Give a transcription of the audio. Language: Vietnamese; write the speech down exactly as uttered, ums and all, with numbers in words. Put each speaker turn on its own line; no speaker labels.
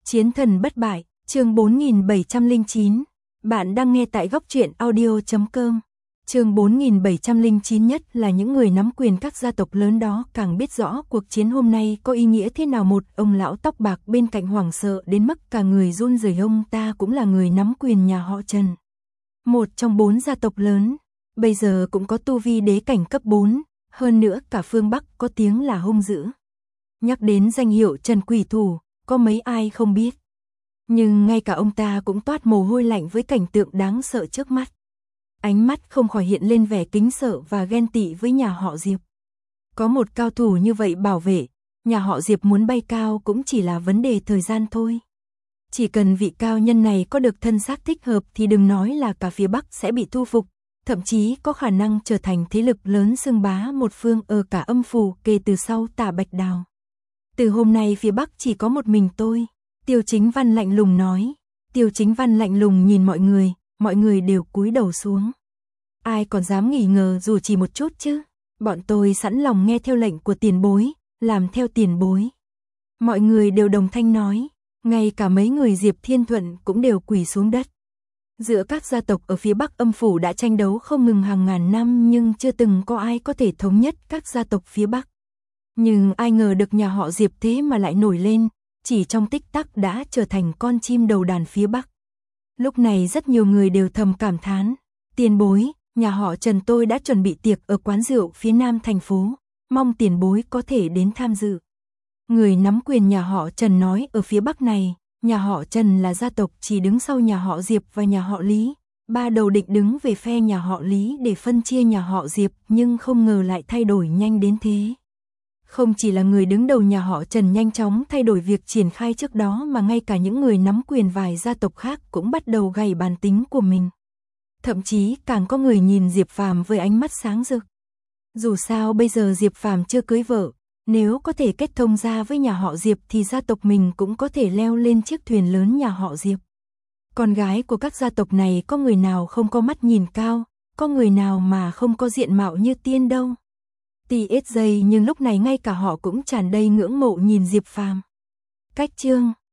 Chiến thần bất bại, chương bốn nghìn bảy trăm lẻ chín. Bạn đang nghe tại góc truyện audio chấm com. Chương bốn nghìn bảy trăm lẻ chín. Nhất là những người nắm quyền các gia tộc lớn đó càng biết rõ cuộc chiến hôm nay có ý nghĩa thế nào. Một ông lão tóc bạc bên cạnh hoảng sợ đến mức cả người run rẩy. Ông ta cũng là người nắm quyền nhà họ Trần, một trong bốn gia tộc lớn, bây giờ cũng có tu vi đế cảnh cấp bốn, hơn nữa cả phương Bắc có tiếng là hung dữ. Nhắc đến danh hiệu Trần Quỷ Thủ, có mấy ai không biết. Nhưng ngay cả ông ta cũng toát mồ hôi lạnh với cảnh tượng đáng sợ trước mắt. Ánh mắt không khỏi hiện lên vẻ kính sợ và ghen tị với nhà họ Diệp. Có một cao thủ như vậy bảo vệ, nhà họ Diệp muốn bay cao cũng chỉ là vấn đề thời gian thôi. Chỉ cần vị cao nhân này có được thân xác thích hợp thì đừng nói là cả phía Bắc sẽ bị thu phục, thậm chí có khả năng trở thành thế lực lớn xưng bá một phương ở cả âm phủ kể từ sau Tả Bạch Đào. Từ hôm nay phía Bắc chỉ có một mình tôi, Tiêu Chính Văn lạnh lùng nói. Tiêu Chính Văn lạnh lùng nhìn mọi người, mọi người đều cúi đầu xuống. Ai còn dám nghi ngờ dù chỉ một chút chứ? Bọn tôi sẵn lòng nghe theo lệnh của tiền bối, làm theo tiền bối. Mọi người đều đồng thanh nói, ngay cả mấy người Diệp Thiên Thuận cũng đều quỳ xuống đất. Giữa các gia tộc ở phía Bắc âm phủ đã tranh đấu không ngừng hàng ngàn năm nhưng chưa từng có ai có thể thống nhất các gia tộc phía Bắc. Nhưng ai ngờ được nhà họ Diệp thế mà lại nổi lên, chỉ trong tích tắc đã trở thành con chim đầu đàn phía Bắc. Lúc này rất nhiều người đều thầm cảm thán, tiền bối, nhà họ Trần tôi đã chuẩn bị tiệc ở quán rượu phía nam thành phố, mong tiền bối có thể đến tham dự. Người nắm quyền nhà họ Trần nói ở phía Bắc này, nhà họ Trần là gia tộc chỉ đứng sau nhà họ Diệp và nhà họ Lý, ba đầu định đứng về phe nhà họ Lý để phân chia nhà họ Diệp nhưng không ngờ lại thay đổi nhanh đến thế. Không chỉ là người đứng đầu nhà họ Trần nhanh chóng thay đổi việc triển khai trước đó mà ngay cả những người nắm quyền vài gia tộc khác cũng bắt đầu gảy bàn tính của mình. Thậm chí càng có người nhìn Diệp Phàm với ánh mắt sáng rực. Dù sao bây giờ Diệp Phàm chưa cưới vợ, nếu có thể kết thông gia với nhà họ Diệp thì gia tộc mình cũng có thể leo lên chiếc thuyền lớn nhà họ Diệp. Con gái của các gia tộc này có người nào không có mắt nhìn cao, có người nào mà không có diện mạo như tiên đâu. Tì ít giây nhưng lúc này ngay cả họ cũng tràn đầy ngưỡng mộ nhìn Diệp Phàm. Cách chương